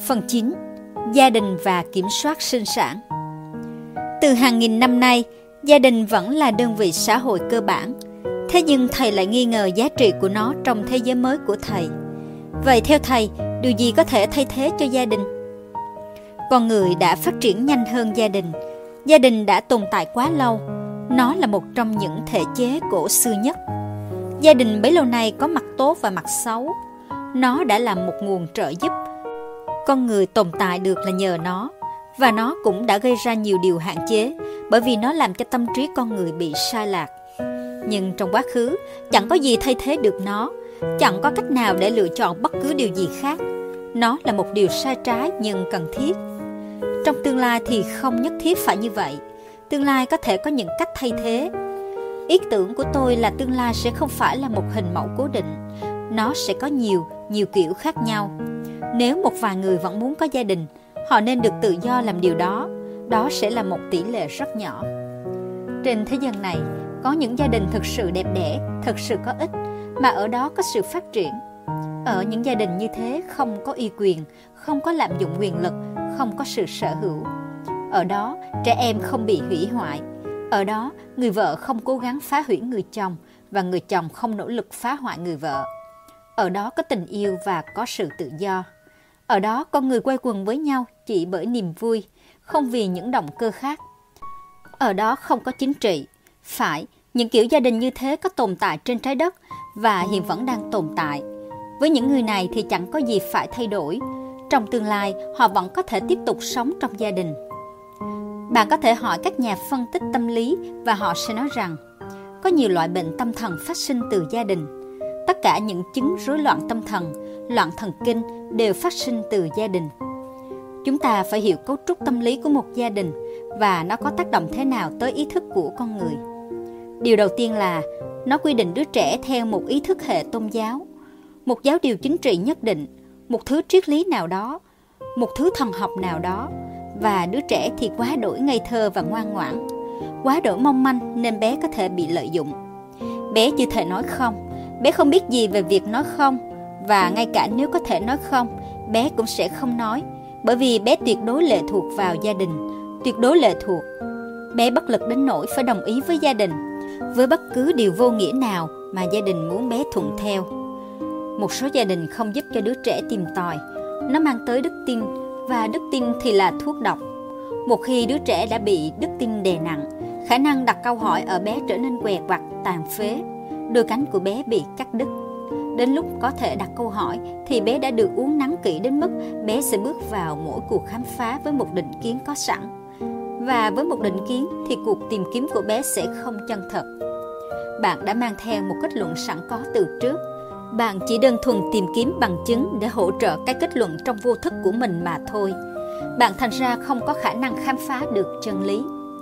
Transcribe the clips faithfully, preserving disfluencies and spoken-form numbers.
Phần chín. Gia đình và kiểm soát sinh sản. Từ hàng nghìn năm nay, gia đình vẫn là đơn vị xã hội cơ bản. Thế nhưng thầy lại nghi ngờ giá trị của nó trong thế giới mới của thầy. Vậy theo thầy, điều gì có thể thay thế cho gia đình? Con người đã phát triển nhanh hơn gia đình. Gia đình đã tồn tại quá lâu. Nó là một trong những thể chế cổ xưa nhất. Gia đình bấy lâu nay có mặt tốt và mặt xấu. Nó đã là một nguồn trợ giúp. Con người tồn tại được là nhờ nó. Và nó cũng đã gây ra nhiều điều hạn chế, bởi vì nó làm cho tâm trí con người bị sai lạc. Nhưng trong quá khứ, chẳng có gì thay thế được nó. Chẳng có cách nào để lựa chọn bất cứ điều gì khác. Nó là một điều sai trái nhưng cần thiết. Trong tương lai thì không nhất thiết phải như vậy. Tương lai có thể có những cách thay thế. Ý tưởng của tôi là tương lai sẽ không phải là một hình mẫu cố định. Nó sẽ có nhiều, nhiều kiểu khác nhau. Nếu một vài người vẫn muốn có gia đình, họ nên được tự do làm điều đó. Đó sẽ là một tỷ lệ rất nhỏ. Trên thế gian này, có những gia đình thực sự đẹp đẽ, thực sự có ích, mà ở đó có sự phát triển. Ở những gia đình như thế không có uy quyền, không có lạm dụng quyền lực, không có sự sở hữu. Ở đó, trẻ em không bị hủy hoại. Ở đó, người vợ không cố gắng phá hủy người chồng, và người chồng không nỗ lực phá hoại người vợ. Ở đó có tình yêu và có sự tự do. Ở đó, con người quây quần với nhau chỉ bởi niềm vui, không vì những động cơ khác. Ở đó không có chính trị. Phải, những kiểu gia đình như thế có tồn tại trên trái đất và hiện vẫn đang tồn tại. Với những người này thì chẳng có gì phải thay đổi. Trong tương lai, họ vẫn có thể tiếp tục sống trong gia đình. Bạn có thể hỏi các nhà phân tích tâm lý và họ sẽ nói rằng có nhiều loại bệnh tâm thần phát sinh từ gia đình. Tất cả những chứng rối loạn tâm thần, loạn thần kinh đều phát sinh từ gia đình. Chúng ta phải hiểu cấu trúc tâm lý của một gia đình và nó có tác động thế nào tới ý thức của con người. Điều đầu tiên là nó quy định đứa trẻ theo một ý thức hệ tôn giáo, một giáo điều chính trị nhất định, một thứ triết lý nào đó, một thứ thần học nào đó, và đứa trẻ thì quá đổi ngây thơ và ngoan ngoãn, quá đổi mong manh nên bé có thể bị lợi dụng. Bé chưa thể nói không, bé không biết gì về việc nói không, và ngay cả nếu có thể nói không, bé cũng sẽ không nói, bởi vì bé tuyệt đối lệ thuộc vào gia đình, tuyệt đối lệ thuộc. Bé bất lực đến nỗi phải đồng ý với gia đình, với bất cứ điều vô nghĩa nào mà gia đình muốn bé thuận theo. Một số gia đình không giúp cho đứa trẻ tìm tòi, nó mang tới đức tin, và đức tin thì là thuốc độc. Một khi đứa trẻ đã bị đức tin đè nặng, khả năng đặt câu hỏi ở bé trở nên què quặt, tàn phế, đôi cánh của bé bị cắt đứt. Đến lúc có thể đặt câu hỏi thì bé đã được uốn nắn kỹ đến mức bé sẽ bước vào mỗi cuộc khám phá với một định kiến có sẵn. Và với một định kiến thì cuộc tìm kiếm của bé sẽ không chân thật. Bạn đã mang theo một kết luận sẵn có từ trước. Bạn chỉ đơn thuần tìm kiếm bằng chứng để hỗ trợ cái kết luận trong vô thức của mình mà thôi. Bạn thành ra không có khả năng khám phá được chân lý.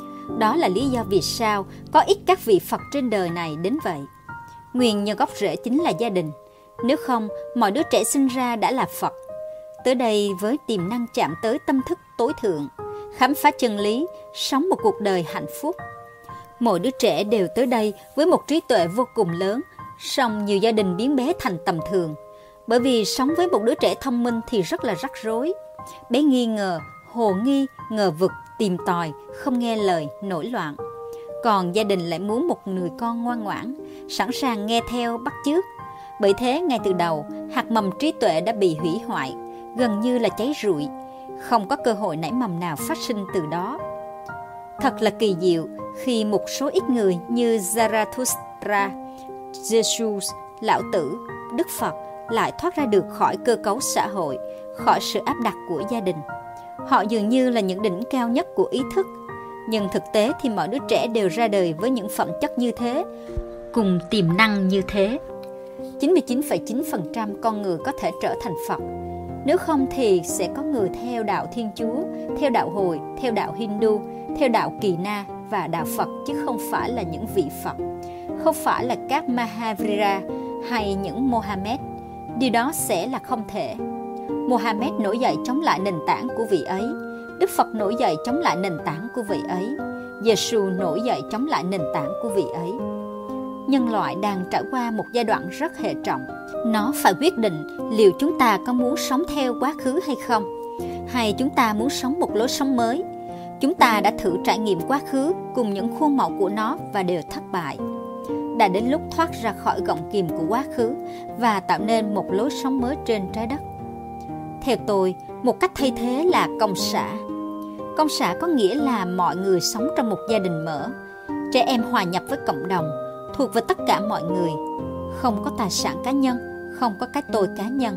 Đó là lý do vì sao có ít các vị Phật trên đời này đến vậy. Nguyên nhân gốc rễ chính là gia đình. Nếu không, mọi đứa trẻ sinh ra đã là Phật. Tới đây với tiềm năng chạm tới tâm thức tối thượng, khám phá chân lý, sống một cuộc đời hạnh phúc. Mỗi đứa trẻ đều tới đây với một trí tuệ vô cùng lớn, song nhiều gia đình biến bé thành tầm thường. Bởi vì sống với một đứa trẻ thông minh thì rất là rắc rối. Bé nghi ngờ, hồ nghi, ngờ vực, tìm tòi, không nghe lời, nổi loạn. Còn gia đình lại muốn một người con ngoan ngoãn, sẵn sàng nghe theo bắt chước. Bởi thế ngay từ đầu, hạt mầm trí tuệ đã bị hủy hoại, gần như là cháy rụi. Không có cơ hội nảy mầm nào phát sinh từ đó. Thật là kỳ diệu khi một số ít người như Zarathustra, Jesus, Lão Tử, Đức Phật lại thoát ra được khỏi cơ cấu xã hội, khỏi sự áp đặt của gia đình. Họ dường như là những đỉnh cao nhất của ý thức. Nhưng thực tế thì mọi đứa trẻ đều ra đời với những phẩm chất như thế, cùng tiềm năng như thế. chín mươi chín phẩy chín phần trăm con người có thể trở thành Phật. Nếu không thì sẽ có người theo đạo Thiên Chúa, theo đạo Hồi, theo đạo Hindu, theo đạo Kỳ Na và đạo Phật, chứ không phải là những vị Phật, không phải là các Mahavira hay những Mohammed. Điều đó sẽ là không thể. Mohammed nổi dậy chống lại nền tảng của vị ấy. Đức Phật nổi dậy chống lại nền tảng của vị ấy. Giê-xu nổi dậy chống lại nền tảng của vị ấy. Nhân loại đang trải qua một giai đoạn rất hệ trọng. Nó phải quyết định liệu chúng ta có muốn sống theo quá khứ hay không. Hay chúng ta muốn sống một lối sống mới? Chúng ta đã thử trải nghiệm quá khứ cùng những khuôn mẫu của nó và đều thất bại. Đã đến lúc thoát ra khỏi gọng kìm của quá khứ và tạo nên một lối sống mới trên trái đất. Theo tôi, một cách thay thế là công xã. Công xã có nghĩa là mọi người sống trong một gia đình mở. Trẻ em hòa nhập với cộng đồng, thuộc về tất cả mọi người. Không có tài sản cá nhân, không có cái tôi cá nhân.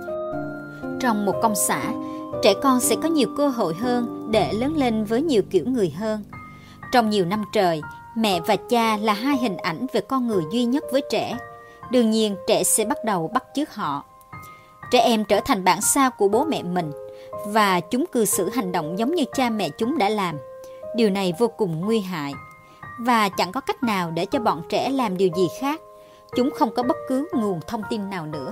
Trong một công xã, trẻ con sẽ có nhiều cơ hội hơn để lớn lên với nhiều kiểu người hơn. Trong nhiều năm trời, mẹ và cha là hai hình ảnh về con người duy nhất với trẻ. Đương nhiên, trẻ sẽ bắt đầu bắt chước họ. Trẻ em trở thành bản sao của bố mẹ mình, và chúng cư xử hành động giống như cha mẹ chúng đã làm. Điều này vô cùng nguy hại, và chẳng có cách nào để cho bọn trẻ làm điều gì khác. Chúng không có bất cứ nguồn thông tin nào nữa.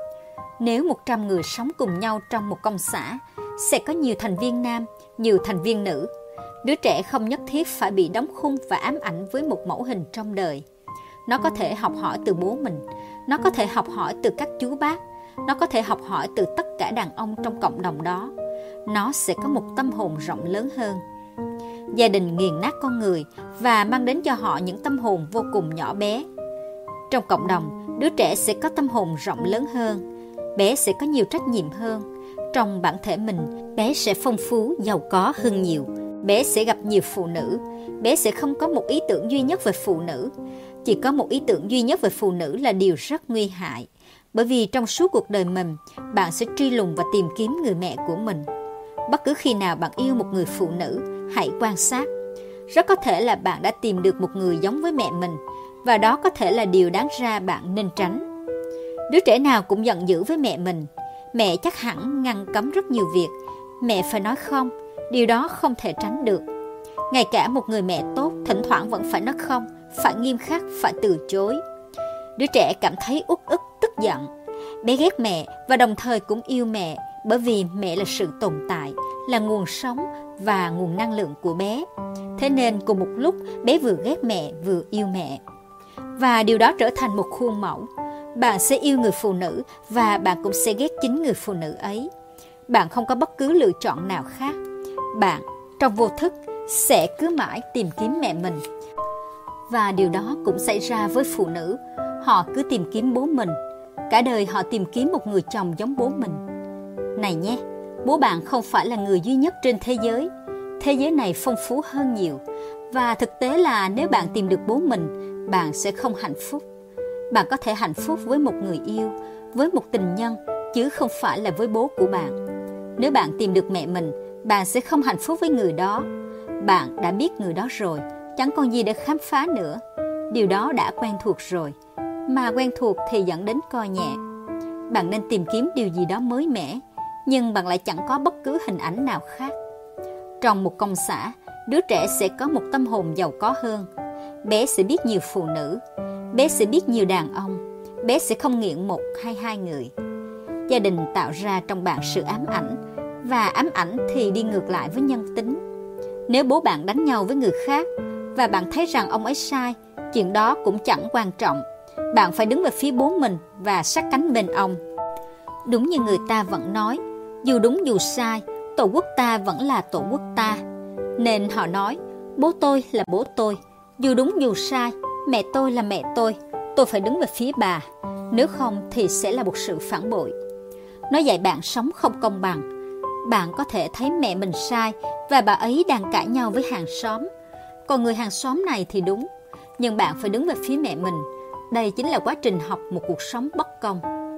Nếu một trăm người sống cùng nhau trong một công xã, sẽ có nhiều thành viên nam, nhiều thành viên nữ. Đứa trẻ không nhất thiết phải bị đóng khung và ám ảnh với một mẫu hình trong đời. Nó có thể học hỏi từ bố mình, nó có thể học hỏi từ các chú bác, nó có thể học hỏi từ tất cả đàn ông trong cộng đồng đó. Nó sẽ có một tâm hồn rộng lớn hơn. Gia đình nghiền nát con người và mang đến cho họ những tâm hồn vô cùng nhỏ bé. Trong cộng đồng, đứa trẻ sẽ có tâm hồn rộng lớn hơn. Bé sẽ có nhiều trách nhiệm hơn. Trong bản thể mình, bé sẽ phong phú, giàu có hơn nhiều. Bé sẽ gặp nhiều phụ nữ. Bé sẽ không có một ý tưởng duy nhất về phụ nữ. Chỉ có một ý tưởng duy nhất về phụ nữ là điều rất nguy hại. Bởi vì trong suốt cuộc đời mình, bạn sẽ truy lùng và tìm kiếm người mẹ của mình. Bất cứ khi nào bạn yêu một người phụ nữ, hãy quan sát. Rất có thể là bạn đã tìm được một người giống với mẹ mình, và đó có thể là điều đáng ra bạn nên tránh. Đứa trẻ nào cũng giận dữ với mẹ mình. Mẹ chắc hẳn ngăn cấm rất nhiều việc. Mẹ phải nói không, điều đó không thể tránh được. Ngay cả một người mẹ tốt, thỉnh thoảng vẫn phải nói không, phải nghiêm khắc, phải từ chối. Đứa trẻ cảm thấy uất ức, tức giận. Bé ghét mẹ và đồng thời cũng yêu mẹ, bởi vì mẹ là sự tồn tại, là nguồn sống và nguồn năng lượng của bé. Thế nên cùng một lúc bé vừa ghét mẹ vừa yêu mẹ. Và điều đó trở thành một khuôn mẫu. Bạn sẽ yêu người phụ nữ và bạn cũng sẽ ghét chính người phụ nữ ấy. Bạn không có bất cứ lựa chọn nào khác. Bạn, trong vô thức, sẽ cứ mãi tìm kiếm mẹ mình. Và điều đó cũng xảy ra với phụ nữ. Họ cứ tìm kiếm bố mình. Cả đời họ tìm kiếm một người chồng giống bố mình. Này nhé, bố bạn không phải là người duy nhất trên thế giới. Thế giới này phong phú hơn nhiều. Và thực tế là nếu bạn tìm được bố mình, bạn sẽ không hạnh phúc. Bạn có thể hạnh phúc với một người yêu, với một tình nhân, chứ không phải là với bố của bạn. Nếu bạn tìm được mẹ mình, bạn sẽ không hạnh phúc với người đó. Bạn đã biết người đó rồi, chẳng còn gì để khám phá nữa. Điều đó đã quen thuộc rồi. Mà quen thuộc thì dẫn đến coi nhẹ. Bạn nên tìm kiếm điều gì đó mới mẻ, nhưng bạn lại chẳng có bất cứ hình ảnh nào khác. Trong một công xã, đứa trẻ sẽ có một tâm hồn giàu có hơn. Bé sẽ biết nhiều phụ nữ. Bé sẽ biết nhiều đàn ông. Bé sẽ không nghiện một hay hai người. Gia đình tạo ra trong bạn sự ám ảnh, và ám ảnh thì đi ngược lại với nhân tính. Nếu bố bạn đánh nhau với người khác và bạn thấy rằng ông ấy sai, chuyện đó cũng chẳng quan trọng. Bạn phải đứng về phía bố mình và sát cánh bên ông. Đúng như người ta vẫn nói, dù đúng dù sai, tổ quốc ta vẫn là tổ quốc ta. Nên họ nói, bố tôi là bố tôi, dù đúng dù sai, mẹ tôi là mẹ tôi, tôi phải đứng về phía bà, nếu không thì sẽ là một sự phản bội. Nó dạy bạn sống không công bằng. Bạn có thể thấy mẹ mình sai và bà ấy đang cãi nhau với hàng xóm. Còn người hàng xóm này thì đúng, nhưng bạn phải đứng về phía mẹ mình. Đây chính là quá trình học một cuộc sống bất công.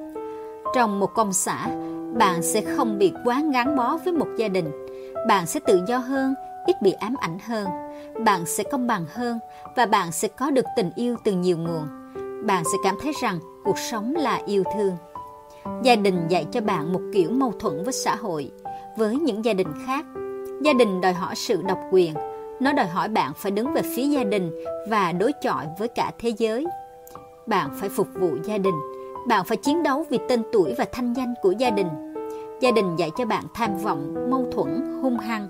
Trong một công xã, bạn sẽ không bị quá gắn bó với một gia đình. Bạn sẽ tự do hơn, ít bị ám ảnh hơn. Bạn sẽ công bằng hơn và bạn sẽ có được tình yêu từ nhiều nguồn. Bạn sẽ cảm thấy rằng cuộc sống là yêu thương. Gia đình dạy cho bạn một kiểu mâu thuẫn với xã hội, với những gia đình khác. Gia đình đòi hỏi sự độc quyền. Nó đòi hỏi bạn phải đứng về phía gia đình và đối chọi với cả thế giới. Bạn phải phục vụ gia đình. Bạn phải chiến đấu vì tên tuổi và thanh danh của gia đình. Gia đình dạy cho bạn tham vọng, mâu thuẫn, hung hăng.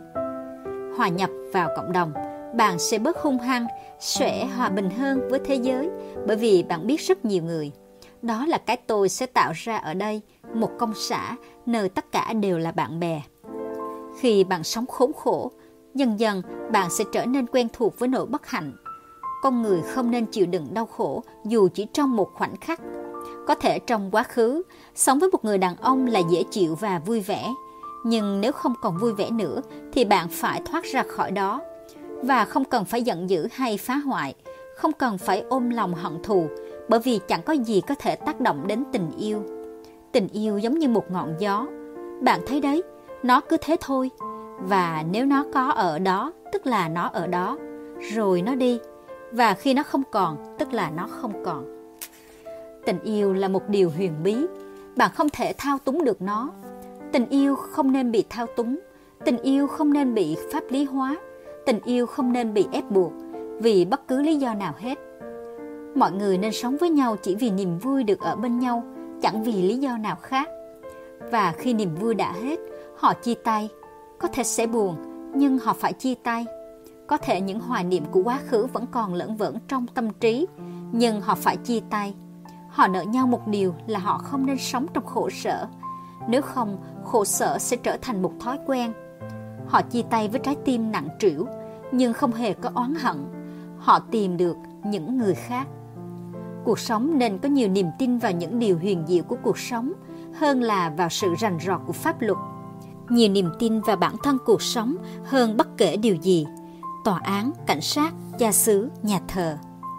Hòa nhập vào cộng đồng, bạn sẽ bớt hung hăng, sẽ hòa bình hơn với thế giới, bởi vì bạn biết rất nhiều người. Đó là cái tôi sẽ tạo ra ở đây, một công xã, nơi tất cả đều là bạn bè. Khi bạn sống khốn khổ, dần dần bạn sẽ trở nên quen thuộc với nỗi bất hạnh. Con người không nên chịu đựng đau khổ dù chỉ trong một khoảnh khắc. Có thể trong quá khứ, sống với một người đàn ông là dễ chịu và vui vẻ. Nhưng nếu không còn vui vẻ nữa thì bạn phải thoát ra khỏi đó. Và không cần phải giận dữ hay phá hoại, không cần phải ôm lòng hận thù, bởi vì chẳng có gì có thể tác động đến tình yêu. Tình yêu giống như một ngọn gió. Bạn thấy đấy, nó cứ thế thôi. Và nếu nó có ở đó, tức là nó ở đó. Rồi nó đi. Và khi nó không còn, tức là nó không còn. Tình yêu là một điều huyền bí. Bạn không thể thao túng được nó. Tình yêu không nên bị thao túng. Tình yêu không nên bị pháp lý hóa. Tình yêu không nên bị ép buộc vì bất cứ lý do nào hết. Mọi người nên sống với nhau chỉ vì niềm vui được ở bên nhau, chẳng vì lý do nào khác. Và khi niềm vui đã hết, họ chia tay. Có thể sẽ buồn, nhưng họ phải chia tay. Có thể những hoài niệm của quá khứ vẫn còn lởn vởn trong tâm trí, nhưng họ phải chia tay. Họ nợ nhau một điều là họ không nên sống trong khổ sở. Nếu không, khổ sở sẽ trở thành một thói quen. Họ chia tay với trái tim nặng trĩu, nhưng không hề có oán hận. Họ tìm được những người khác. Cuộc sống nên có nhiều niềm tin vào những điều huyền diệu của cuộc sống hơn là vào sự rành rọt của pháp luật. Nhiều niềm tin vào bản thân cuộc sống hơn bất kể điều gì. Tòa án, cảnh sát, cha xứ, nhà thờ.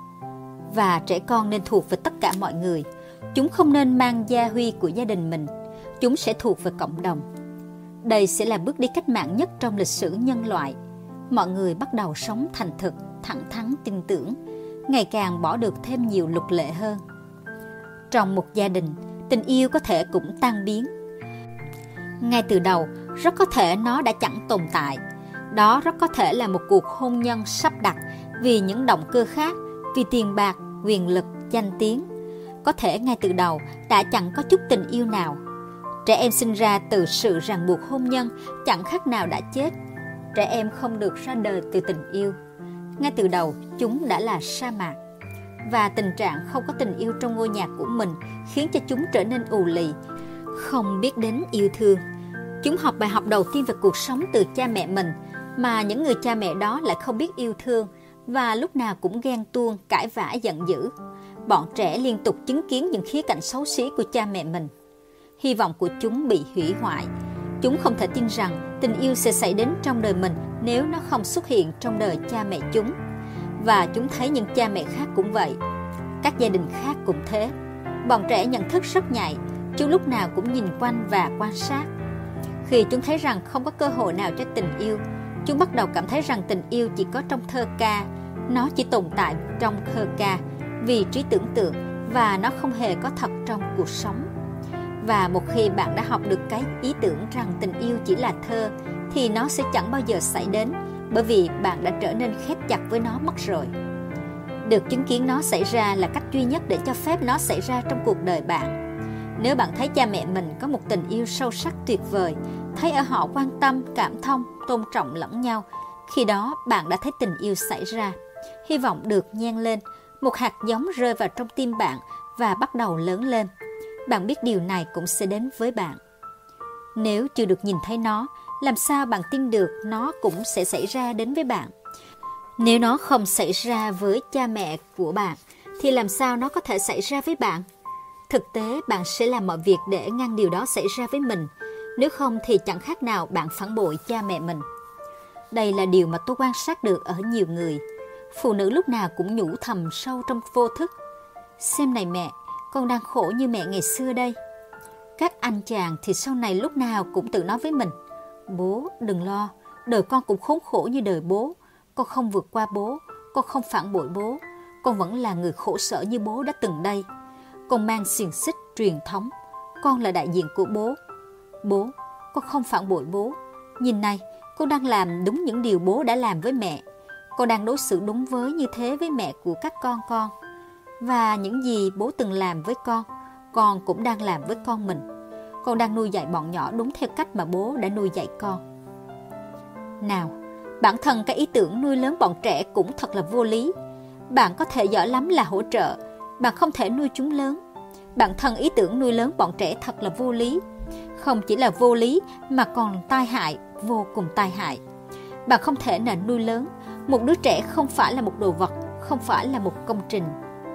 Và trẻ con nên thuộc về tất cả mọi người. Chúng không nên mang gia huy của gia đình mình. Chúng sẽ thuộc về cộng đồng. Đây sẽ là bước đi cách mạng nhất trong lịch sử nhân loại. Mọi người bắt đầu sống thành thực, thẳng thắn, tin tưởng, ngày càng bỏ được thêm nhiều luật lệ hơn. Trong một gia đình, tình yêu có thể cũng tan biến. Ngay từ đầu, rất có thể nó đã chẳng tồn tại. Đó rất có thể là một cuộc hôn nhân sắp đặt vì những động cơ khác, vì tiền bạc, quyền lực, danh tiếng. Có thể ngay từ đầu đã chẳng có chút tình yêu nào. Trẻ em sinh ra từ sự ràng buộc hôn nhân chẳng khác nào đã chết. Trẻ em không được ra đời từ tình yêu. Ngay từ đầu, chúng đã là sa mạc. Và tình trạng không có tình yêu trong ngôi nhà của mình khiến cho chúng trở nên ù lì, không biết đến yêu thương. Chúng học bài học đầu tiên về cuộc sống từ cha mẹ mình, mà những người cha mẹ đó lại không biết yêu thương và lúc nào cũng ghen tuông, cãi vã, giận dữ. Bọn trẻ liên tục chứng kiến những khía cạnh xấu xí của cha mẹ mình. Hy vọng của chúng bị hủy hoại. Chúng không thể tin rằng tình yêu sẽ xảy đến trong đời mình nếu nó không xuất hiện trong đời cha mẹ chúng. Và chúng thấy những cha mẹ khác cũng vậy. Các gia đình khác cũng thế. Bọn trẻ nhận thức rất nhạy. Chúng lúc nào cũng nhìn quanh và quan sát. Khi chúng thấy rằng không có cơ hội nào cho tình yêu, chúng bắt đầu cảm thấy rằng tình yêu chỉ có trong thơ ca. Nó chỉ tồn tại trong thơ ca vì trí tưởng tượng và nó không hề có thật trong cuộc sống. Và một khi bạn đã học được cái ý tưởng rằng tình yêu chỉ là thơ thì nó sẽ chẳng bao giờ xảy đến, bởi vì bạn đã trở nên khép chặt với nó mất rồi. Được chứng kiến nó xảy ra là cách duy nhất để cho phép nó xảy ra trong cuộc đời bạn. Nếu bạn thấy cha mẹ mình có một tình yêu sâu sắc tuyệt vời, thấy ở họ quan tâm, cảm thông, tôn trọng lẫn nhau, khi đó bạn đã thấy tình yêu xảy ra. Hy vọng được nhen lên, một hạt giống rơi vào trong tim bạn và bắt đầu lớn lên. Bạn biết điều này cũng sẽ đến với bạn. Nếu chưa được nhìn thấy nó, làm sao bạn tin được nó cũng sẽ xảy ra đến với bạn? Nếu nó không xảy ra với cha mẹ của bạn, thì làm sao nó có thể xảy ra với bạn? Thực tế, bạn sẽ làm mọi việc để ngăn điều đó xảy ra với mình. Nếu không thì chẳng khác nào bạn phản bội cha mẹ mình. Đây là điều mà tôi quan sát được ở nhiều người. Phụ nữ lúc nào cũng nhủ thầm sâu trong vô thức: xem này mẹ, con đang khổ như mẹ ngày xưa đây. Các anh chàng thì sau này lúc nào cũng tự nói với mình: bố đừng lo, đời con cũng khốn khổ như đời bố. Con không vượt qua bố, con không phản bội bố, con vẫn là người khổ sở như bố đã từng đây. Con mang xiềng xích truyền thống, con là đại diện của bố. Bố, con không phản bội bố. Nhìn này, con đang làm đúng những điều bố đã làm với mẹ. Con đang đối xử đúng với như thế với mẹ của các con con. Và những gì bố từng làm với con, con cũng đang làm với con mình. Con đang nuôi dạy bọn nhỏ đúng theo cách mà bố đã nuôi dạy con. Nào, bản thân cái ý tưởng nuôi lớn bọn trẻ cũng thật là vô lý. Bạn có thể giỏi lắm là hỗ trợ, bạn không thể nuôi chúng lớn. Bản thân ý tưởng nuôi lớn bọn trẻ thật là vô lý. không chỉ là vô lý mà còn tai hại, vô cùng tai hại. Bạn không thể nào nuôi lớn một đứa trẻ, không phải là một đồ vật, không phải là một công trình.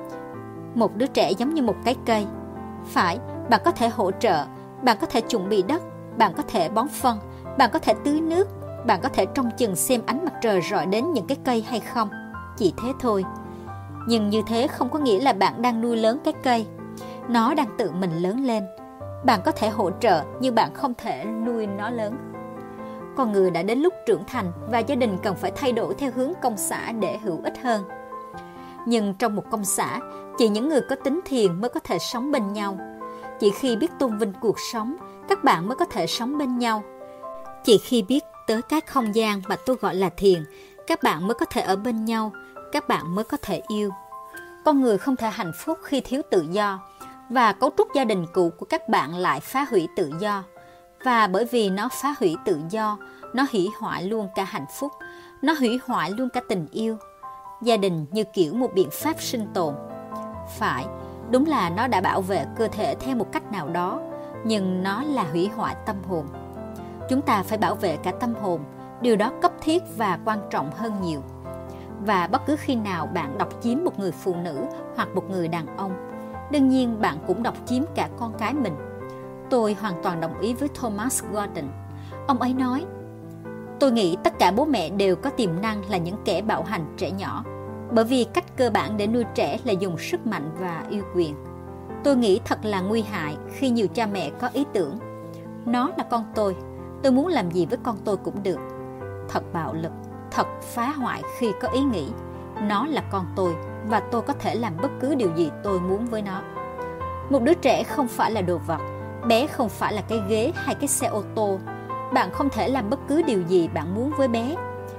Một đứa trẻ giống như một cái cây. Phải, bạn có thể hỗ trợ, bạn có thể chuẩn bị đất, bạn có thể bón phân, bạn có thể tưới nước, bạn có thể trông chừng xem ánh mặt trời rọi đến những cái cây hay không. Chỉ thế thôi. Nhưng như thế không có nghĩa là bạn đang nuôi lớn cái cây. Nó đang tự mình lớn lên. Bạn có thể hỗ trợ nhưng bạn không thể nuôi nó lớn. Con người đã đến lúc trưởng thành và gia đình cần phải thay đổi theo hướng công xã để hữu ích hơn. Nhưng trong một công xã, chỉ những người có tính thiền mới có thể sống bên nhau. Chỉ khi biết tôn vinh cuộc sống, các bạn mới có thể sống bên nhau. Chỉ khi biết tới các không gian mà tôi gọi là thiền, các bạn mới có thể ở bên nhau, các bạn mới có thể yêu. Con người không thể hạnh phúc khi thiếu tự do, và cấu trúc gia đình cũ của các bạn lại phá hủy tự do. Và bởi vì nó phá hủy tự do, nó hủy hoại luôn cả hạnh phúc, nó hủy hoại luôn cả tình yêu. Gia đình như kiểu một biện pháp sinh tồn. Phải, đúng là nó đã bảo vệ cơ thể theo một cách nào đó, nhưng nó là hủy hoại tâm hồn. Chúng ta phải bảo vệ cả tâm hồn, điều đó cấp thiết và quan trọng hơn nhiều. Và bất cứ khi nào bạn độc chiếm một người phụ nữ hoặc một người đàn ông, đương nhiên bạn cũng độc chiếm cả con cái mình. Tôi hoàn toàn đồng ý với Thomas Gordon. Ông ấy nói, tôi nghĩ tất cả bố mẹ đều có tiềm năng là những kẻ bạo hành trẻ nhỏ, bởi vì cách cơ bản để nuôi trẻ là dùng sức mạnh và yêu quyền. Tôi nghĩ thật là nguy hại khi nhiều cha mẹ có ý tưởng, nó là con tôi, tôi muốn làm gì với con tôi cũng được. Thật bạo lực, thật phá hoại khi có ý nghĩ, nó là con tôi và tôi có thể làm bất cứ điều gì tôi muốn với nó. Một đứa trẻ không phải là đồ vật, bé không phải là cái ghế hay cái xe ô tô. Bạn không thể làm bất cứ điều gì bạn muốn với bé.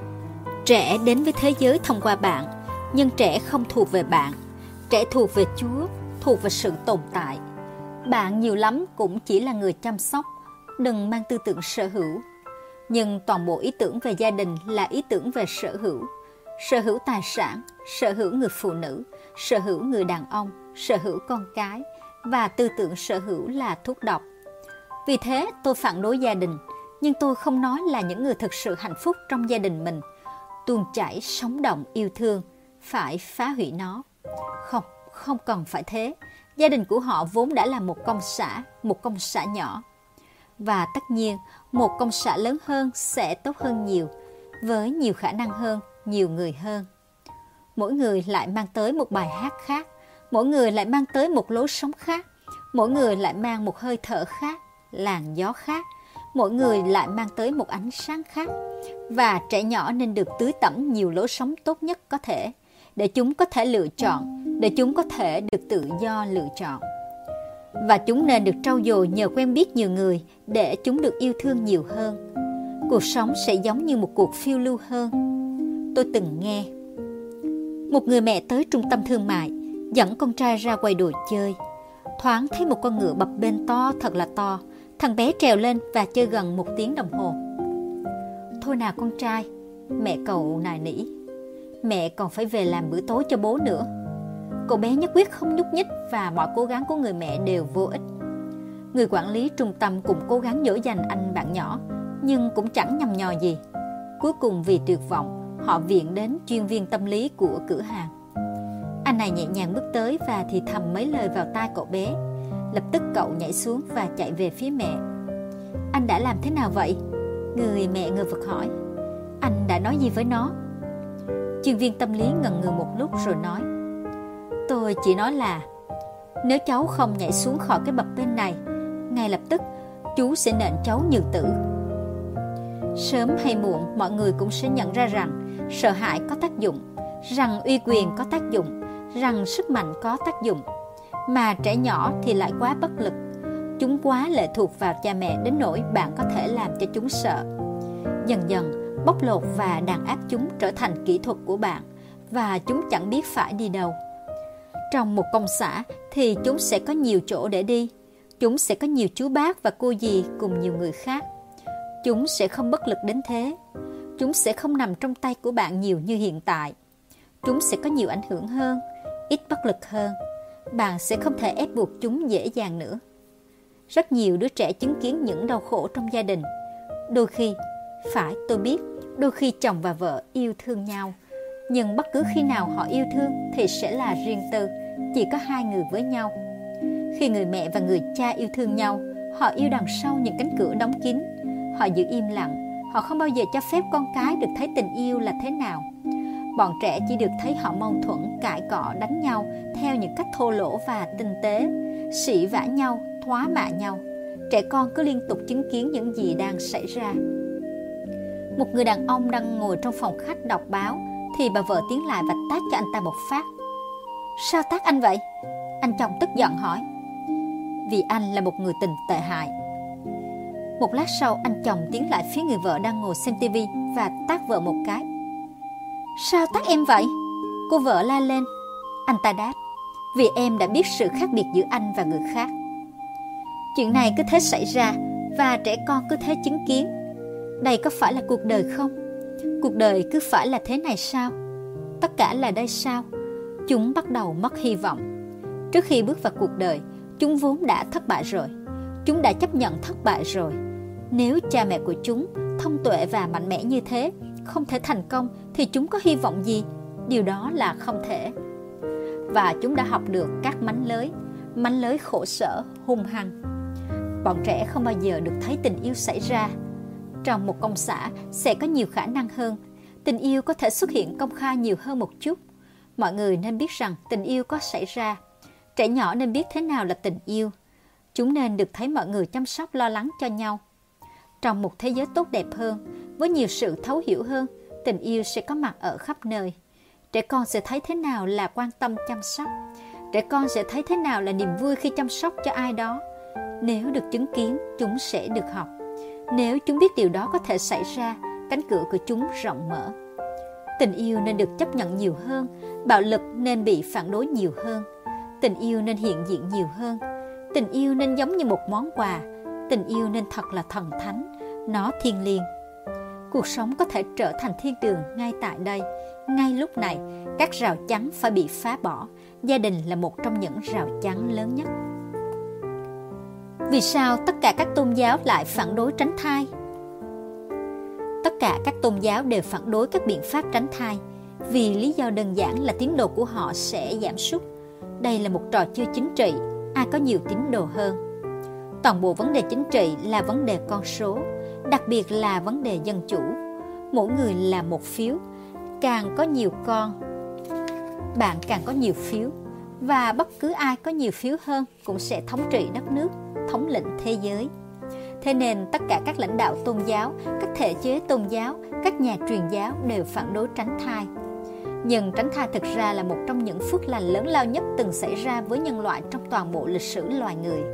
Trẻ đến với thế giới thông qua bạn, nhưng trẻ không thuộc về bạn. Trẻ thuộc về Chúa, thuộc về sự tồn tại. Bạn nhiều lắm cũng chỉ là người chăm sóc, đừng mang tư tưởng sở hữu. Nhưng toàn bộ ý tưởng về gia đình là ý tưởng về sở hữu. Sở hữu tài sản, sở hữu người phụ nữ, sở hữu người đàn ông, sở hữu con cái, và tư tưởng sở hữu là thuốc độc. Vì thế tôi phản đối gia đình, nhưng tôi không nói là những người thực sự hạnh phúc trong gia đình mình, tuôn chảy, sống động, yêu thương, phải phá hủy nó. Không, không cần phải thế. Gia đình của họ vốn đã là một công xã, một công xã nhỏ. Và tất nhiên, một công xã lớn hơn sẽ tốt hơn nhiều, với nhiều khả năng hơn, nhiều người hơn. Mỗi người lại mang tới một bài hát khác, mỗi người lại mang tới một lối sống khác, mỗi người lại mang một hơi thở khác, làn gió khác, mỗi người lại mang tới một ánh sáng khác. Và trẻ nhỏ nên được tưới tẩm nhiều lối sống tốt nhất có thể, để chúng có thể lựa chọn, để chúng có thể được tự do lựa chọn. Và chúng nên được trau dồi nhờ quen biết nhiều người, để chúng được yêu thương nhiều hơn. Cuộc sống sẽ giống như một cuộc phiêu lưu hơn. Tôi từng nghe một người mẹ tới trung tâm thương mại, dẫn con trai ra quầy đồ chơi. Thoáng thấy một con ngựa bập bênh to thật là to. Thằng bé trèo lên và chơi gần một tiếng đồng hồ. Thôi nào con trai, mẹ cậu nài nỉ, mẹ còn phải về làm bữa tối cho bố nữa. Cậu bé nhất quyết không nhúc nhích, và mọi cố gắng của người mẹ đều vô ích. Người quản lý trung tâm cũng cố gắng dỗ dành anh bạn nhỏ, nhưng cũng chẳng nhằm nhò gì. Cuối cùng vì tuyệt vọng, họ viện đến chuyên viên tâm lý của cửa hàng. Anh này nhẹ nhàng bước tới và thì thầm mấy lời vào tai cậu bé. Lập tức cậu nhảy xuống và chạy về phía mẹ. Anh đã làm thế nào vậy? Người mẹ ngơ vực hỏi. Anh đã nói gì với nó? Chuyên viên tâm lý ngần ngừ một lúc rồi nói, tôi chỉ nói là nếu cháu không nhảy xuống khỏi cái bập bênh này, ngay lập tức chú sẽ nện cháu nhừ tử. Sớm hay muộn mọi người cũng sẽ nhận ra rằng sợ hãi có tác dụng, rằng uy quyền có tác dụng, rằng sức mạnh có tác dụng. Mà trẻ nhỏ thì lại quá bất lực. Chúng quá lệ thuộc vào cha mẹ đến nỗi bạn có thể làm cho chúng sợ. Dần dần bóc lột và đàn áp chúng trở thành kỹ thuật của bạn, và chúng chẳng biết phải đi đâu. Trong một công xã thì chúng sẽ có nhiều chỗ để đi. Chúng sẽ có nhiều chú bác và cô dì cùng nhiều người khác. Chúng sẽ không bất lực đến thế. Chúng sẽ không nằm trong tay của bạn nhiều như hiện tại. Chúng sẽ có nhiều ảnh hưởng hơn, ít bất lực hơn. Bạn sẽ không thể ép buộc chúng dễ dàng nữa. Rất nhiều đứa trẻ chứng kiến những đau khổ trong gia đình. Đôi khi, phải tôi biết, đôi khi chồng và vợ yêu thương nhau, nhưng bất cứ khi nào họ yêu thương thì sẽ là riêng tư, chỉ có hai người với nhau. Khi người mẹ và người cha yêu thương nhau, họ yêu đằng sau những cánh cửa đóng kín. Họ giữ im lặng, họ không bao giờ cho phép con cái được thấy tình yêu là thế nào. Bọn trẻ chỉ được thấy họ mâu thuẫn, cãi cọ, đánh nhau theo những cách thô lỗ và tinh tế, sỉ vả nhau, thoá mạ nhau. Trẻ con cứ liên tục chứng kiến những gì đang xảy ra. Một người đàn ông đang ngồi trong phòng khách đọc báo thì bà vợ tiến lại và tát cho anh ta một phát. Sao tát anh vậy? Anh chồng tức giận hỏi. Vì anh là một người tình tệ hại. Một lát sau, anh chồng tiến lại phía người vợ đang ngồi xem tivi và tát vợ một cái. Sao tát em vậy? Cô vợ la lên. Anh ta đáp, vì em đã biết sự khác biệt giữa anh và người khác. Chuyện này cứ thế xảy ra và trẻ con cứ thế chứng kiến. Đây có phải là cuộc đời không? Cuộc đời cứ phải là thế này sao? Tất cả là đây sao? Chúng bắt đầu mất hy vọng. Trước khi bước vào cuộc đời, chúng vốn đã thất bại rồi. Chúng đã chấp nhận thất bại rồi. Nếu cha mẹ của chúng thông tuệ và mạnh mẽ như thế không thể thành công thì chúng có hy vọng gì? Điều đó là không thể. Và chúng đã học được các mánh lới, mánh lới khổ sở, hung hăng. Bọn trẻ không bao giờ được thấy tình yêu xảy ra. Trong một công xã sẽ có nhiều khả năng hơn. Tình yêu có thể xuất hiện công khai nhiều hơn một chút. Mọi người nên biết rằng tình yêu có xảy ra. Trẻ nhỏ nên biết thế nào là tình yêu. Chúng nên được thấy mọi người chăm sóc lo lắng cho nhau. Trong một thế giới tốt đẹp hơn, với nhiều sự thấu hiểu hơn, tình yêu sẽ có mặt ở khắp nơi. Trẻ con sẽ thấy thế nào là quan tâm chăm sóc. Trẻ con sẽ thấy thế nào là niềm vui khi chăm sóc cho ai đó. Nếu được chứng kiến, chúng sẽ được học. Nếu chúng biết điều đó có thể xảy ra, cánh cửa của chúng rộng mở. Tình yêu nên được chấp nhận nhiều hơn, bạo lực nên bị phản đối nhiều hơn. Tình yêu nên hiện diện nhiều hơn. Tình yêu nên giống như một món quà. Tình yêu nên thật là thần thánh, nó thiêng liêng. Cuộc sống có thể trở thành thiên đường ngay tại đây, ngay lúc này. Các rào chắn phải bị phá bỏ. Gia đình là một trong những rào chắn lớn nhất. Vì sao tất cả các tôn giáo lại phản đối tránh thai? Tất cả các tôn giáo đều phản đối các biện pháp tránh thai vì lý do đơn giản là tín đồ của họ sẽ giảm sút. Đây là một trò chơi chính trị, ai có nhiều tín đồ hơn. Toàn bộ vấn đề chính trị là vấn đề con số, đặc biệt là vấn đề dân chủ. Mỗi người là một phiếu, càng có nhiều con, bạn càng có nhiều phiếu. Và bất cứ ai có nhiều phiếu hơn cũng sẽ thống trị đất nước, thống lĩnh thế giới. Thế nên tất cả các lãnh đạo tôn giáo, các thể chế tôn giáo, các nhà truyền giáo đều phản đối tránh thai. Nhưng tránh thai thực ra là một trong những phước lành lớn lao nhất từng xảy ra với nhân loại trong toàn bộ lịch sử loài người.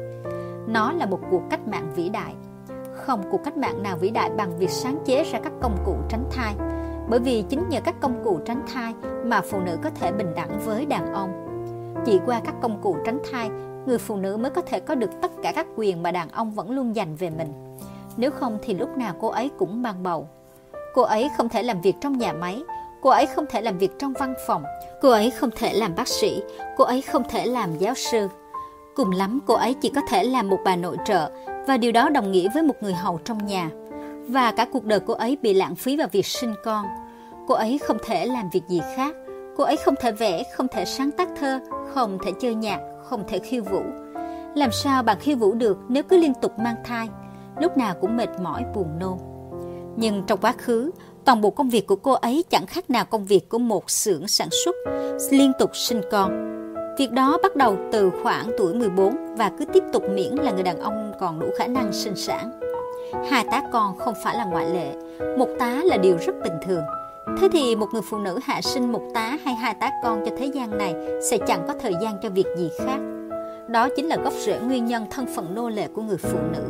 Nó là một cuộc cách mạng vĩ đại. Không cuộc cách mạng nào vĩ đại bằng việc sáng chế ra các công cụ tránh thai. Bởi vì chính nhờ các công cụ tránh thai mà phụ nữ có thể bình đẳng với đàn ông. Chỉ qua các công cụ tránh thai, người phụ nữ mới có thể có được tất cả các quyền mà đàn ông vẫn luôn dành về mình. Nếu không thì lúc nào cô ấy cũng mang bầu. Cô ấy không thể làm việc trong nhà máy, cô ấy không thể làm việc trong văn phòng, cô ấy không thể làm bác sĩ, cô ấy không thể làm giáo sư. Cùng lắm cô ấy chỉ có thể làm một bà nội trợ, và điều đó đồng nghĩa với một người hầu trong nhà. Và cả cuộc đời cô ấy bị lãng phí vào việc sinh con. Cô ấy không thể làm việc gì khác. Cô ấy không thể vẽ, không thể sáng tác thơ, không thể chơi nhạc, không thể khiêu vũ. Làm sao bạn khiêu vũ được nếu cứ liên tục mang thai, lúc nào cũng mệt mỏi buồn nôn. Nhưng trong quá khứ, toàn bộ công việc của cô ấy chẳng khác nào công việc của một xưởng sản xuất, liên tục sinh con. Việc đó bắt đầu từ khoảng tuổi mười bốn và cứ tiếp tục miễn là người đàn ông còn đủ khả năng sinh sản. Hai tá con không phải là ngoại lệ, một tá là điều rất bình thường. Thế thì một người phụ nữ hạ sinh một tá hay hai tá con cho thế gian này sẽ chẳng có thời gian cho việc gì khác. Đó chính là gốc rễ nguyên nhân thân phận nô lệ của người phụ nữ.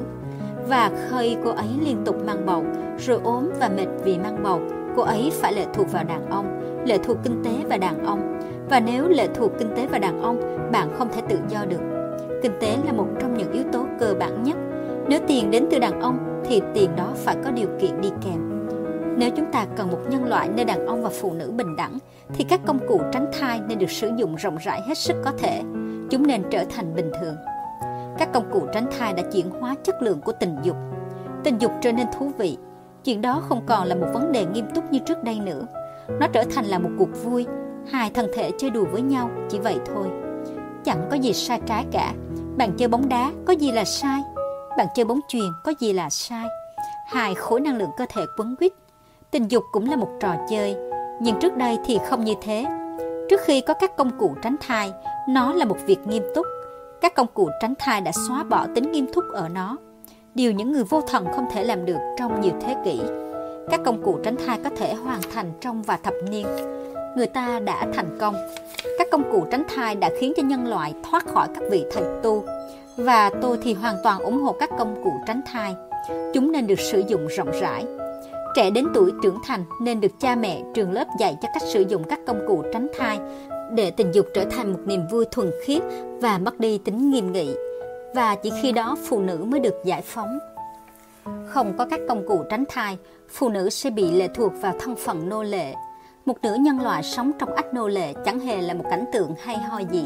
Và khi cô ấy liên tục mang bầu, rồi ốm và mệt vì mang bầu, cô ấy phải lệ thuộc vào đàn ông, lệ thuộc kinh tế và đàn ông. Và nếu lệ thuộc kinh tế và đàn ông, bạn không thể tự do được. Kinh tế là một trong những yếu tố cơ bản nhất. Nếu tiền đến từ đàn ông, thì tiền đó phải có điều kiện đi kèm. Nếu chúng ta cần một nhân loại nơi đàn ông và phụ nữ bình đẳng, thì các công cụ tránh thai nên được sử dụng rộng rãi hết sức có thể. Chúng nên trở thành bình thường. Các công cụ tránh thai đã chuyển hóa chất lượng của tình dục. Tình dục trở nên thú vị. Chuyện đó không còn là một vấn đề nghiêm túc như trước đây nữa. Nó trở thành là một cuộc vui. Hai thân thể chơi đùa với nhau, chỉ vậy thôi. Chẳng có gì sai trái cả. Bạn chơi bóng đá có gì là sai? Bạn chơi bóng chuyền có gì là sai? Hai khối năng lượng cơ thể quấn quýt. Tình dục cũng là một trò chơi. Nhưng trước đây thì không như thế. Trước khi có các công cụ tránh thai, nó là một việc nghiêm túc. Các công cụ tránh thai đã xóa bỏ tính nghiêm túc ở nó. Điều những người vô thần không thể làm được trong nhiều thế kỷ. Các công cụ tránh thai có thể hoàn thành trong vài thập niên. Người ta đã thành công. Các công cụ tránh thai đã khiến cho nhân loại thoát khỏi các vị thầy tu. Và tôi thì hoàn toàn ủng hộ các công cụ tránh thai. Chúng nên được sử dụng rộng rãi. Trẻ đến tuổi trưởng thành nên được cha mẹ, trường lớp dạy cho cách sử dụng các công cụ tránh thai để tình dục trở thành một niềm vui thuần khiết và mất đi tính nghiêm nghị. Và chỉ khi đó phụ nữ mới được giải phóng. Không có các công cụ tránh thai, phụ nữ sẽ bị lệ thuộc vào thân phận nô lệ. Một nửa nhân loại sống trong ách nô lệ chẳng hề là một cảnh tượng hay ho gì.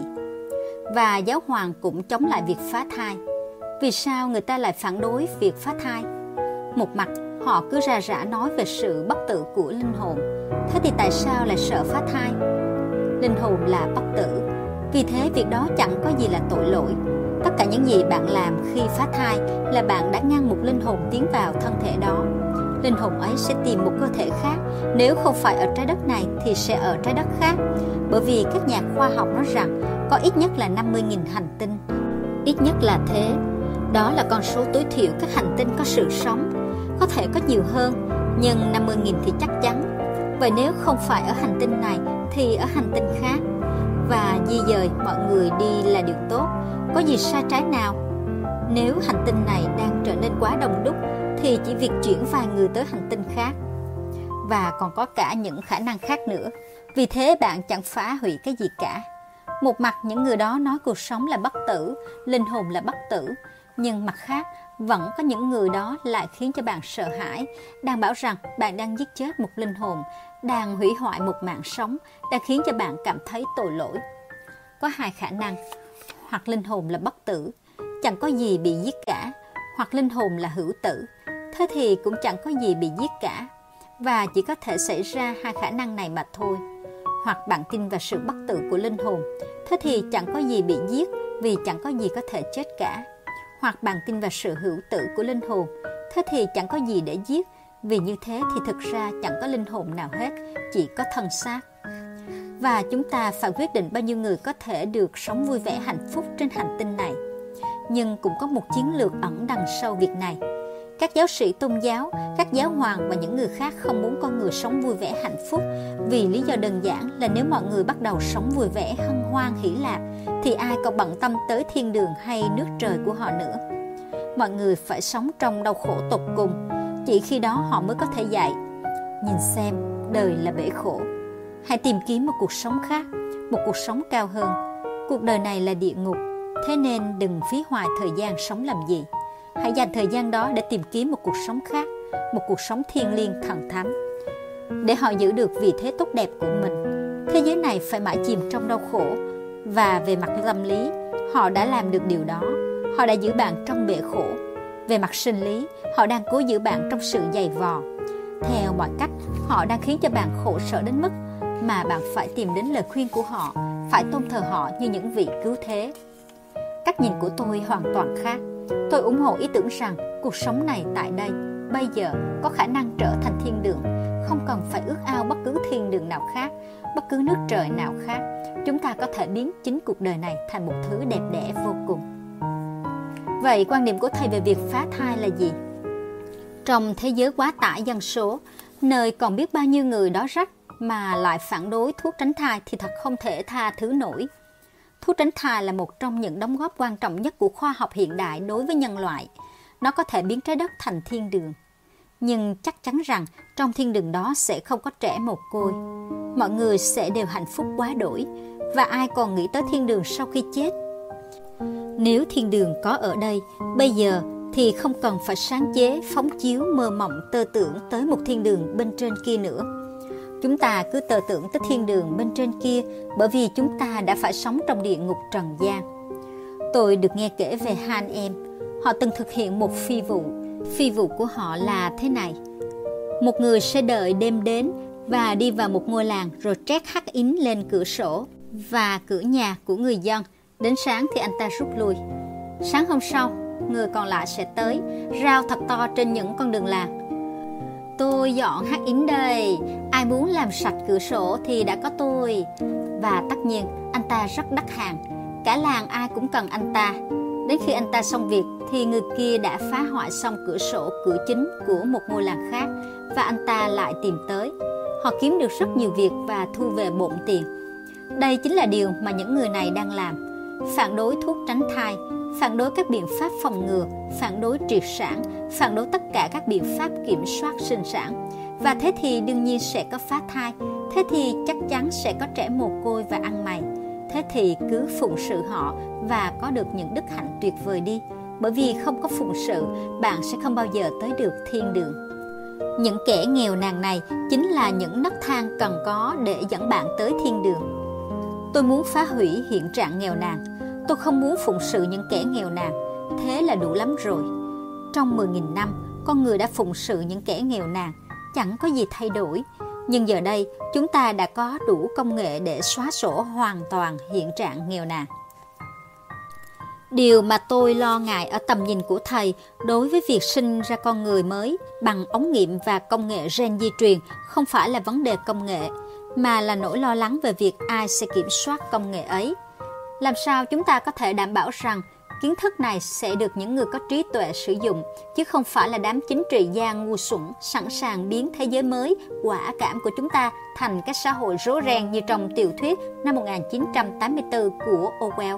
Và giáo hoàng cũng chống lại việc phá thai. Vì sao người ta lại phản đối việc phá thai? Một mặt, họ cứ ra rã nói về sự bất tử của linh hồn. Thế thì tại sao lại sợ phá thai? Linh hồn là bất tử. Vì thế việc đó chẳng có gì là tội lỗi. Tất cả những gì bạn làm khi phá thai là bạn đã ngăn một linh hồn tiến vào thân thể đó. Linh hồn ấy sẽ tìm một cơ thể khác. Nếu không phải ở trái đất này thì sẽ ở trái đất khác. Bởi vì các nhà khoa học nói rằng có ít nhất là năm mươi nghìn hành tinh. Ít nhất là thế. Đó là con số tối thiểu các hành tinh có sự sống. Có thể có nhiều hơn, nhưng năm mươi nghìn thì chắc chắn. Vậy nếu không phải ở hành tinh này thì ở hành tinh khác. Và di dời mọi người đi là điều tốt. Có gì sai trái nào? Nếu hành tinh này đang trở nên quá đông đúc thì chỉ việc chuyển vài người tới hành tinh khác. Và còn có cả những khả năng khác nữa. Vì thế bạn chẳng phá hủy cái gì cả. Một mặt những người đó nói cuộc sống là bất tử, linh hồn là bất tử. Nhưng mặt khác vẫn có những người đó lại khiến cho bạn sợ hãi, đang bảo rằng bạn đang giết chết một linh hồn, đang hủy hoại một mạng sống, đang khiến cho bạn cảm thấy tội lỗi. Có hai khả năng, hoặc linh hồn là bất tử, chẳng có gì bị giết cả, hoặc linh hồn là hữu tử, thế thì cũng chẳng có gì bị giết cả. Và chỉ có thể xảy ra hai khả năng này mà thôi. Hoặc bạn tin vào sự bất tử của linh hồn, thế thì chẳng có gì bị giết vì chẳng có gì có thể chết cả. Hoặc bạn tin vào sự hữu tử của linh hồn, thế thì chẳng có gì để giết, vì như thế thì thực ra chẳng có linh hồn nào hết, chỉ có thân xác. Và chúng ta phải quyết định bao nhiêu người có thể được sống vui vẻ hạnh phúc trên hành tinh này. Nhưng cũng có một chiến lược ẩn đằng sau việc này. Các giáo sĩ tôn giáo, các giáo hoàng và những người khác không muốn con người sống vui vẻ hạnh phúc, vì lý do đơn giản là nếu mọi người bắt đầu sống vui vẻ hân hoan hỷ lạc thì ai còn bận tâm tới thiên đường hay nước trời của họ nữa. Mọi người phải sống trong đau khổ tột cùng, chỉ khi đó họ mới có thể dạy: nhìn xem, đời là bể khổ. Hãy tìm kiếm một cuộc sống khác, một cuộc sống cao hơn. Cuộc đời này là địa ngục, thế nên đừng phí hoài thời gian sống làm gì. Hãy dành thời gian đó để tìm kiếm một cuộc sống khác, một cuộc sống thiêng liêng thần thánh. Để họ giữ được vị thế tốt đẹp của mình, thế giới này phải mãi chìm trong đau khổ. Và về mặt tâm lý, họ đã làm được điều đó. Họ đã giữ bạn trong bể khổ. Về mặt sinh lý, họ đang cố giữ bạn trong sự dày vò. Theo mọi cách, họ đang khiến cho bạn khổ sở đến mức mà bạn phải tìm đến lời khuyên của họ, phải tôn thờ họ như những vị cứu thế. Cách nhìn của tôi hoàn toàn khác. Tôi ủng hộ ý tưởng rằng cuộc sống này tại đây, bây giờ có khả năng trở thành thiên đường, không cần phải ước ao bất cứ thiên đường nào khác, bất cứ nước trời nào khác. Chúng ta có thể biến chính cuộc đời này thành một thứ đẹp đẽ vô cùng. Vậy quan điểm của thầy về việc phá thai là gì? Trong thế giới quá tải dân số, nơi còn biết bao nhiêu người đó rách mà lại phản đối thuốc tránh thai thì thật không thể tha thứ nổi. Thuốc tránh thai là một trong những đóng góp quan trọng nhất của khoa học hiện đại đối với nhân loại. Nó có thể biến trái đất thành thiên đường. Nhưng chắc chắn rằng trong thiên đường đó sẽ không có trẻ mồ côi. Mọi người sẽ đều hạnh phúc quá đỗi. Và ai còn nghĩ tới thiên đường sau khi chết? Nếu thiên đường có ở đây, bây giờ thì không cần phải sáng chế, phóng chiếu, mơ mộng, tơ tưởng tới một thiên đường bên trên kia nữa. Chúng ta cứ tơ tưởng tới thiên đường bên trên kia bởi vì chúng ta đã phải sống trong địa ngục trần gian. Tôi được nghe kể về hai anh em. Họ từng thực hiện một phi vụ. Phi vụ của họ là thế này. Một người sẽ đợi đêm đến và đi vào một ngôi làng rồi trét hắc ính lên cửa sổ và cửa nhà của người dân. Đến sáng thì anh ta rút lui. Sáng hôm sau, người còn lại sẽ tới, rao thật to trên những con đường làng. Tôi dọn hắc ính đây, ai muốn làm sạch cửa sổ thì đã có tôi. Và tất nhiên, anh ta rất đắt hàng. Cả làng ai cũng cần anh ta. Đến khi anh ta xong việc thì người kia đã phá hoại xong cửa sổ, cửa chính của một ngôi làng khác và anh ta lại tìm tới. Họ kiếm được rất nhiều việc và thu về bộn tiền. Đây chính là điều mà những người này đang làm. Phản đối thuốc tránh thai, phản đối các biện pháp phòng ngừa, phản đối triệt sản, phản đối tất cả các biện pháp kiểm soát sinh sản. Và thế thì đương nhiên sẽ có phá thai, thế thì chắc chắn sẽ có trẻ mồ côi và ăn mày. Thế thì cứ phụng sự họ và có được những đức hạnh tuyệt vời đi. Bởi vì không có phụng sự, bạn sẽ không bao giờ tới được thiên đường. Những kẻ nghèo nàn này chính là những nấc thang cần có để dẫn bạn tới thiên đường. Tôi muốn phá hủy hiện trạng nghèo nàn. Tôi không muốn phụng sự những kẻ nghèo nàn. Thế là đủ lắm rồi. Trong mười nghìn năm, con người đã phụng sự những kẻ nghèo nàn. Chẳng có gì thay đổi. Nhưng giờ đây, chúng ta đã có đủ công nghệ để xóa sổ hoàn toàn hiện trạng nghèo nàn. Điều mà tôi lo ngại ở tầm nhìn của thầy đối với việc sinh ra con người mới bằng ống nghiệm và công nghệ gen di truyền không phải là vấn đề công nghệ, mà là nỗi lo lắng về việc ai sẽ kiểm soát công nghệ ấy. Làm sao chúng ta có thể đảm bảo rằng kiến thức này sẽ được những người có trí tuệ sử dụng, chứ không phải là đám chính trị gia ngu xuẩn sẵn sàng biến thế giới mới, quả cảm của chúng ta thành cái xã hội rối ren như trong tiểu thuyết năm một nghìn chín trăm tám mươi tư của Orwell.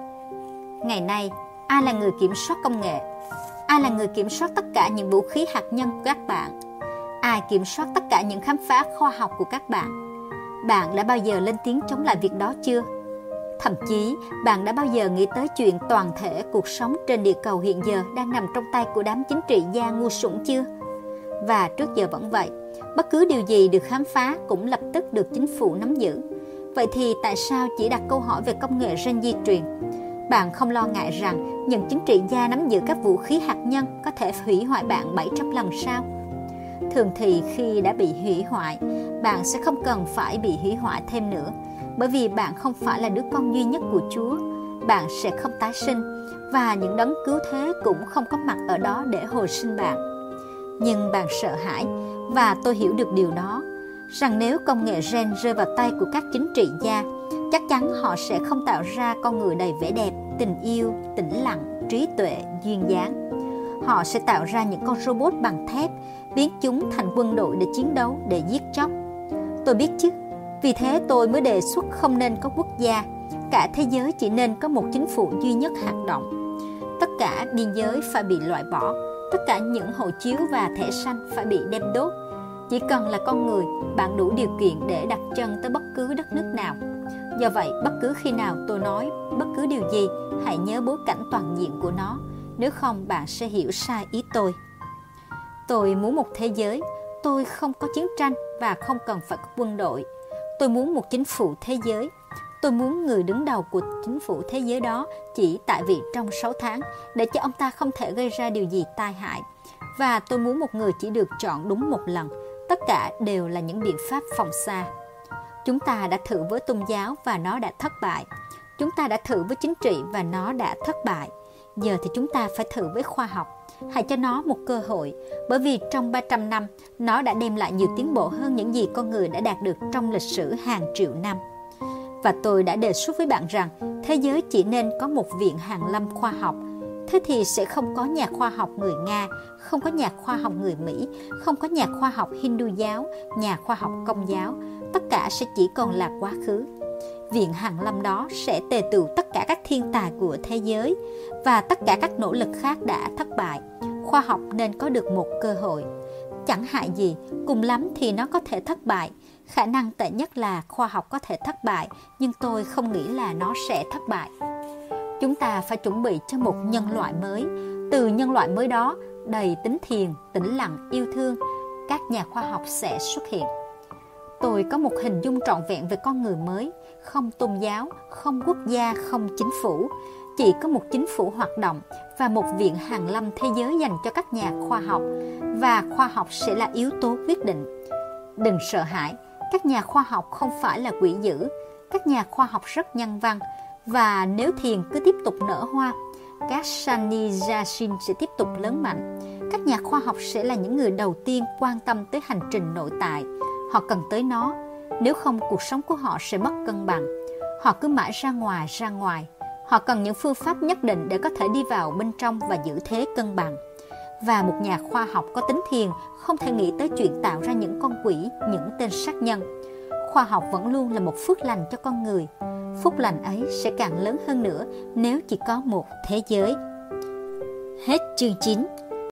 Ngày nay, ai là người kiểm soát công nghệ? Ai là người kiểm soát tất cả những vũ khí hạt nhân của các bạn? Ai kiểm soát tất cả những khám phá khoa học của các bạn? Bạn đã bao giờ lên tiếng chống lại việc đó chưa? Thậm chí, bạn đã bao giờ nghĩ tới chuyện toàn thể cuộc sống trên địa cầu hiện giờ đang nằm trong tay của đám chính trị gia ngu xuẩn chưa? Và trước giờ vẫn vậy, bất cứ điều gì được khám phá cũng lập tức được chính phủ nắm giữ. Vậy thì tại sao chỉ đặt câu hỏi về công nghệ gen di truyền? Bạn không lo ngại rằng những chính trị gia nắm giữ các vũ khí hạt nhân có thể hủy hoại bạn bảy trăm lần sao? Thường thì khi đã bị hủy hoại, bạn sẽ không cần phải bị hủy hoại thêm nữa, bởi vì bạn không phải là đứa con duy nhất của Chúa. Bạn sẽ không tái sinh, và những đấng cứu thế cũng không có mặt ở đó để hồi sinh bạn. Nhưng bạn sợ hãi, và tôi hiểu được điều đó, rằng nếu công nghệ gen rơi vào tay của các chính trị gia, chắc chắn họ sẽ không tạo ra con người đầy vẻ đẹp, tình yêu, tĩnh lặng, trí tuệ, duyên dáng. Họ sẽ tạo ra những con robot bằng thép, biến chúng thành quân đội để chiến đấu, để giết chóc. Tôi biết chứ, vì thế tôi mới đề xuất không nên có quốc gia, cả thế giới chỉ nên có một chính phủ duy nhất hoạt động. Tất cả biên giới phải bị loại bỏ, tất cả những hộ chiếu và thẻ xanh phải bị đem đốt. Chỉ cần là con người, bạn đủ điều kiện để đặt chân tới bất cứ đất nước nào. Do vậy, bất cứ khi nào tôi nói bất cứ điều gì, hãy nhớ bối cảnh toàn diện của nó, nếu không bạn sẽ hiểu sai ý tôi. Tôi muốn một thế giới, tôi không có chiến tranh và không cần phải có quân đội. Tôi muốn một chính phủ thế giới. Tôi muốn người đứng đầu của chính phủ thế giới đó chỉ tại vị trong sáu tháng, để cho ông ta không thể gây ra điều gì tai hại. Và tôi muốn một người chỉ được chọn đúng một lần. Tất cả đều là những biện pháp phòng xa. Chúng ta đã thử với tôn giáo và nó đã thất bại. Chúng ta đã thử với chính trị và nó đã thất bại. Giờ thì chúng ta phải thử với khoa học. Hãy cho nó một cơ hội, bởi vì trong ba trăm năm, nó đã đem lại nhiều tiến bộ hơn những gì con người đã đạt được trong lịch sử hàng triệu năm. Và tôi đã đề xuất với bạn rằng thế giới chỉ nên có một viện hàn lâm khoa học. Thế thì sẽ không có nhà khoa học người Nga, không có nhà khoa học người Mỹ, không có nhà khoa học Hindu giáo, nhà khoa học Công giáo. Tất cả sẽ chỉ còn là quá khứ. Viện hàn lâm đó sẽ tề tựu tất cả các thiên tài của thế giới, và tất cả các nỗ lực khác đã thất bại. Khoa học nên có được một cơ hội. Chẳng hại gì, cùng lắm thì nó có thể thất bại. Khả năng tệ nhất là khoa học có thể thất bại, nhưng tôi không nghĩ là nó sẽ thất bại. Chúng ta phải chuẩn bị cho một nhân loại mới. Từ nhân loại mới đó, đầy tính thiền, tĩnh lặng, yêu thương, các nhà khoa học sẽ xuất hiện. Tôi có một hình dung trọn vẹn về con người mới, không tôn giáo, không quốc gia, không chính phủ. chỉ có một chính phủ hoạt động và một viện hàn lâm thế giới dành cho các nhà khoa học, và khoa học sẽ là yếu tố quyết định. Đừng sợ hãi, các nhà khoa học không phải là quỷ dữ, các nhà khoa học rất nhân văn, và nếu thiền cứ tiếp tục nở hoa, các Sannyasin sẽ tiếp tục lớn mạnh. Các nhà khoa học sẽ là những người đầu tiên quan tâm tới hành trình nội tại. Họ cần tới nó, nếu không cuộc sống của họ sẽ mất cân bằng. Họ cứ mãi ra ngoài, ra ngoài. Họ cần những phương pháp nhất định để có thể đi vào bên trong và giữ thế cân bằng. Và một nhà khoa học có tính thiền không thể nghĩ tới chuyện tạo ra những con quỷ, những tên sát nhân. Khoa học vẫn luôn là một phước lành cho con người. Phúc lành ấy sẽ càng lớn hơn nữa nếu chỉ có một thế giới. Hết chương chín.